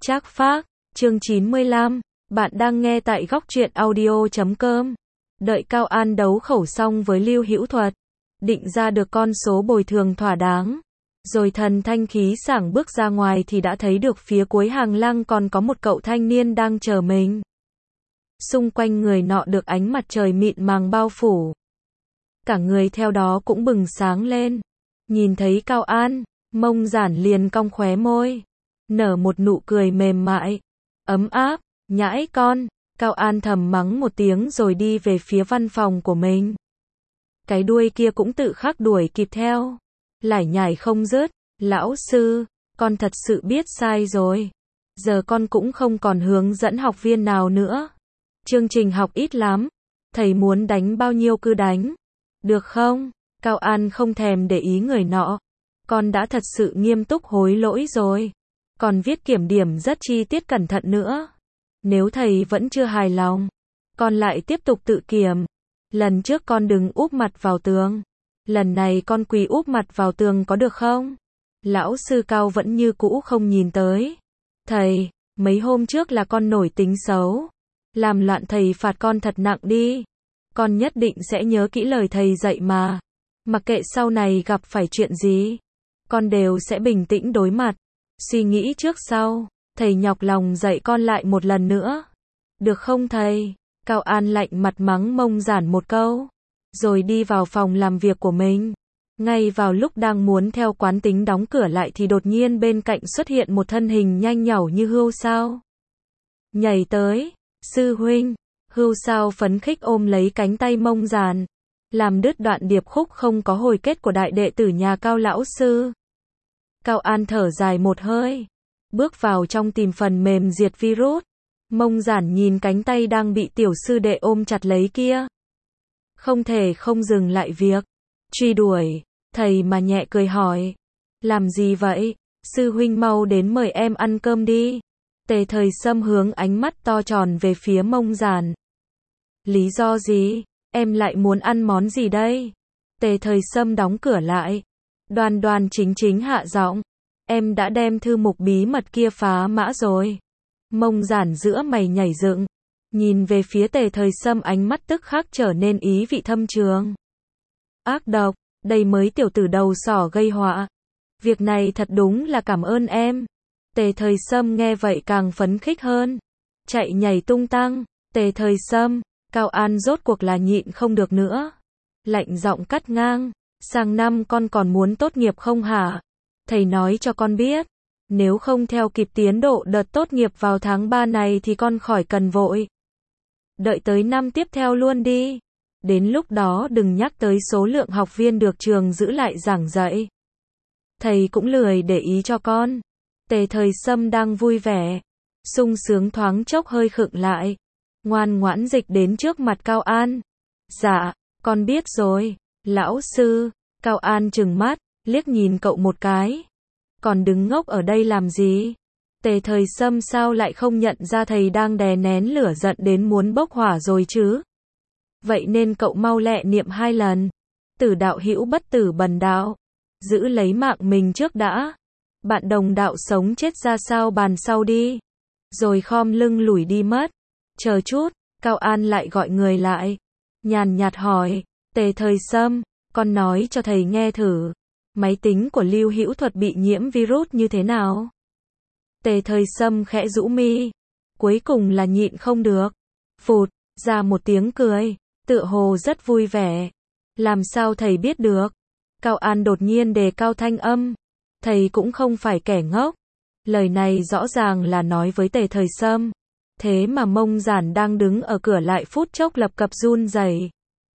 Trác Phác, chương 95, bạn đang nghe tại góc truyện audio.com. Đợi Cao An đấu khẩu xong với Lưu Hữu Thuật, định ra được con số bồi thường thỏa đáng, rồi thần thanh khí sảng bước ra ngoài thì đã thấy được phía cuối hàng lăng còn có một cậu thanh niên đang chờ mình. Xung quanh người nọ được ánh mặt trời mịn màng bao phủ. Cả người theo đó cũng bừng sáng lên. Nhìn thấy Cao An, Mông Giản liền cong khóe môi, nở một nụ cười mềm mại, ấm áp. Nhãi con, Cao An thầm mắng một tiếng rồi đi về phía văn phòng của mình. Cái đuôi kia cũng tự khắc đuổi kịp theo, lải nhải không dứt. Lão sư, con thật sự biết sai rồi. Giờ con cũng không còn hướng dẫn học viên nào nữa. Chương trình học ít lắm. Thầy muốn đánh bao nhiêu cứ đánh. Được không? Cao An không thèm để ý người nọ. Con đã thật sự nghiêm túc hối lỗi rồi. Còn viết kiểm điểm rất chi tiết cẩn thận nữa. Nếu thầy vẫn chưa hài lòng, con lại tiếp tục tự kiểm. Lần trước con đừng úp mặt vào tường. Lần này con quỳ úp mặt vào tường có được không? Lão sư Cao vẫn như cũ không nhìn tới. Thầy, mấy hôm trước là con nổi tính xấu. Làm loạn thầy phạt con thật nặng đi. Con nhất định sẽ nhớ kỹ lời thầy dạy mà. Mặc kệ sau này gặp phải chuyện gì, con đều sẽ bình tĩnh đối mặt. Suy nghĩ trước sau, thầy nhọc lòng dạy con lại một lần nữa. Được không thầy? Cao An lạnh mặt mắng Mông Giản một câu, rồi đi vào phòng làm việc của mình. Ngay vào lúc đang muốn theo quán tính đóng cửa lại thì đột nhiên bên cạnh xuất hiện một thân hình nhanh nhảu như hươu sao. Nhảy tới, sư huynh. Hươu sao phấn khích ôm lấy cánh tay Mông Giản, làm đứt đoạn điệp khúc không có hồi kết của đại đệ tử nhà Cao lão sư. Cao An thở dài một hơi, bước vào trong tìm phần mềm diệt virus. Mông Giản nhìn cánh tay đang bị tiểu sư đệ ôm chặt lấy kia, không thể không dừng lại việc truy đuổi. Thầy mà nhẹ cười hỏi, làm gì vậy? Sư huynh mau đến mời em ăn cơm đi. Tề Thời Sâm hướng ánh mắt to tròn về phía Mông Giản. Lý do gì? Em lại muốn ăn món gì đây? Tề Thời Sâm đóng cửa lại, đoan đoan chính chính hạ giọng, em đã đem thư mục bí mật kia phá mã rồi. Mông Giản giữa mày nhảy dựng, nhìn về phía Tề Thời Sâm, ánh mắt tức khắc trở nên ý vị thâm trường. Ác độc, đây mới tiểu tử đầu sỏ gây họa. Việc này thật đúng là cảm ơn em. Tề Thời Sâm nghe vậy càng phấn khích hơn, chạy nhảy tung tăng. Tề Thời Sâm, Cao An rốt cuộc là nhịn không được nữa, lạnh giọng cắt ngang, sang năm con còn muốn tốt nghiệp không hả? Thầy nói cho con biết, nếu không theo kịp tiến độ đợt tốt nghiệp vào tháng 3 này thì con khỏi cần vội. Đợi tới năm tiếp theo luôn đi. Đến lúc đó đừng nhắc tới số lượng học viên được trường giữ lại giảng dạy. Thầy cũng lười để ý cho con. Tề Thời Sâm đang vui vẻ, sung sướng thoáng chốc hơi khựng lại, ngoan ngoãn dịch đến trước mặt Cao An. Dạ, con biết rồi, lão sư. Cao An trừng mắt, liếc nhìn cậu một cái. Còn đứng ngốc ở đây làm gì? Tề Thời Sâm sao lại không nhận ra thầy đang đè nén lửa giận đến muốn bốc hỏa rồi chứ? Vậy nên cậu mau lẹ niệm 2 lần. Tử đạo hữu bất tử bần đạo. Giữ lấy mạng mình trước đã. Bạn đồng đạo sống chết ra sao bàn sau đi. Rồi khom lưng lủi đi mất. Chờ chút, Cao An lại gọi người lại. Nhàn nhạt hỏi, Tề Thời Sâm, con nói cho thầy nghe thử. Máy tính của Lưu Hữu Thuật bị nhiễm virus như thế nào? Tề Thời Sâm khẽ rũ mi, cuối cùng là nhịn không được, phụt ra một tiếng cười, tựa hồ rất vui vẻ. Làm sao thầy biết được? Cao An đột nhiên đề cao thanh âm. Thầy cũng không phải kẻ ngốc. Lời này rõ ràng là nói với Tề Thời Sâm. Thế mà Mông Giản đang đứng ở cửa lại phút chốc lập cập run rẩy,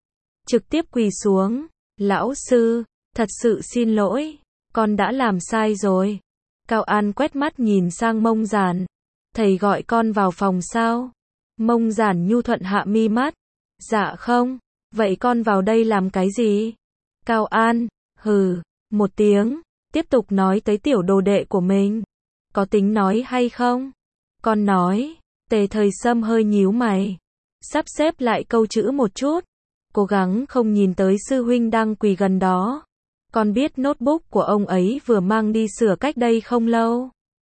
trực tiếp quỳ xuống. Lão sư, thật sự xin lỗi, con đã làm sai rồi. Cao An quét mắt nhìn sang Mông Giản. Thầy gọi con vào phòng sao? Mông Giản nhu thuận hạ mi mắt. Dạ không. Vậy con vào đây làm cái gì? Cao An, hừ, một tiếng, tiếp tục nói tới tiểu đồ đệ của mình. Có tính nói hay không? Con nói. Tề Thời Sâm hơi nhíu mày, sắp xếp lại câu chữ một chút, cố gắng không nhìn tới sư huynh đang quỳ gần đó. Con biết notebook của ông ấy vừa mang đi sửa cách đây không lâu.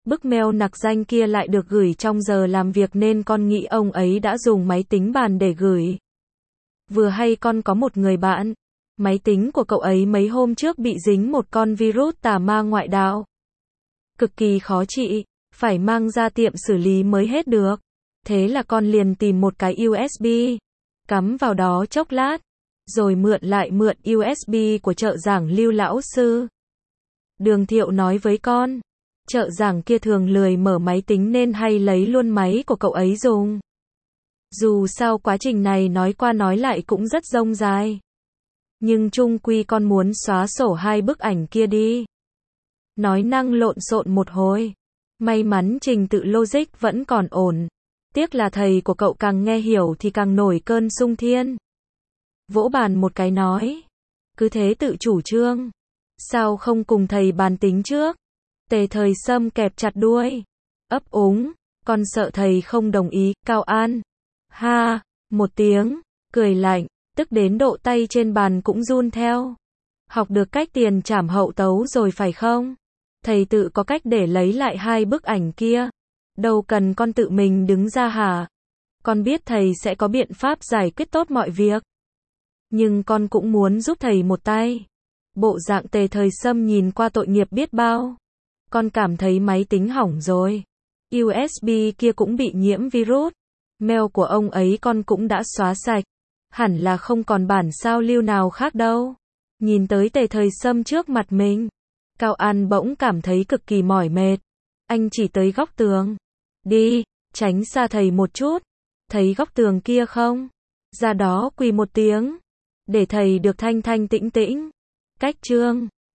Bức mail nặc danh kia lại được gửi trong giờ làm việc nên con nghĩ ông ấy đã dùng máy tính bàn để gửi. Vừa hay con có một người bạn, máy tính của cậu ấy mấy hôm trước bị dính một con virus tà ma ngoại đạo. Cực kỳ khó trị, phải mang ra tiệm xử lý mới hết được. Thế là con liền tìm một cái USB, cắm vào đó chốc lát, rồi mượn USB của trợ giảng Lưu lão sư. Đường Thiệu nói với con, trợ giảng kia thường lười mở máy tính nên hay lấy luôn máy của cậu ấy dùng. Dù sao quá trình này nói qua nói lại cũng rất dông dài. Nhưng chung quy con muốn xóa sổ 2 bức ảnh kia đi. Nói năng lộn xộn một hồi. May mắn trình tự logic vẫn còn ổn. Tiếc là thầy của cậu càng nghe hiểu thì càng nổi cơn sung thiên. Vỗ bàn một cái nói. Cứ thế tự chủ trương. Sao không cùng thầy bàn tính trước? Tề Thời Sâm kẹp chặt đuôi. Ấp úng. Con sợ thầy không đồng ý. Cao An. Ha. Một tiếng. Cười lạnh. Tức đến độ tay trên bàn cũng run theo. Học được cách tiền trảm hậu tấu rồi phải không? Thầy tự có cách để lấy lại 2 bức ảnh kia. Đâu cần con tự mình đứng ra hả? Con biết thầy sẽ có biện pháp giải quyết tốt mọi việc. Nhưng con cũng muốn giúp thầy một tay. Bộ dạng Tề Thời Sâm nhìn qua tội nghiệp biết bao. Con cảm thấy máy tính hỏng rồi. USB kia cũng bị nhiễm virus. Mail của ông ấy con cũng đã xóa sạch. Hẳn là không còn bản sao lưu nào khác đâu. Nhìn tới Tề Thời Sâm trước mặt mình, Cao An bỗng cảm thấy cực kỳ mỏi mệt. Anh chỉ tới góc tường. Đi, tránh xa thầy một chút. Thấy góc tường kia không? Ra đó quỳ một tiếng. Để thầy được thanh thanh tĩnh tĩnh. Cách chương.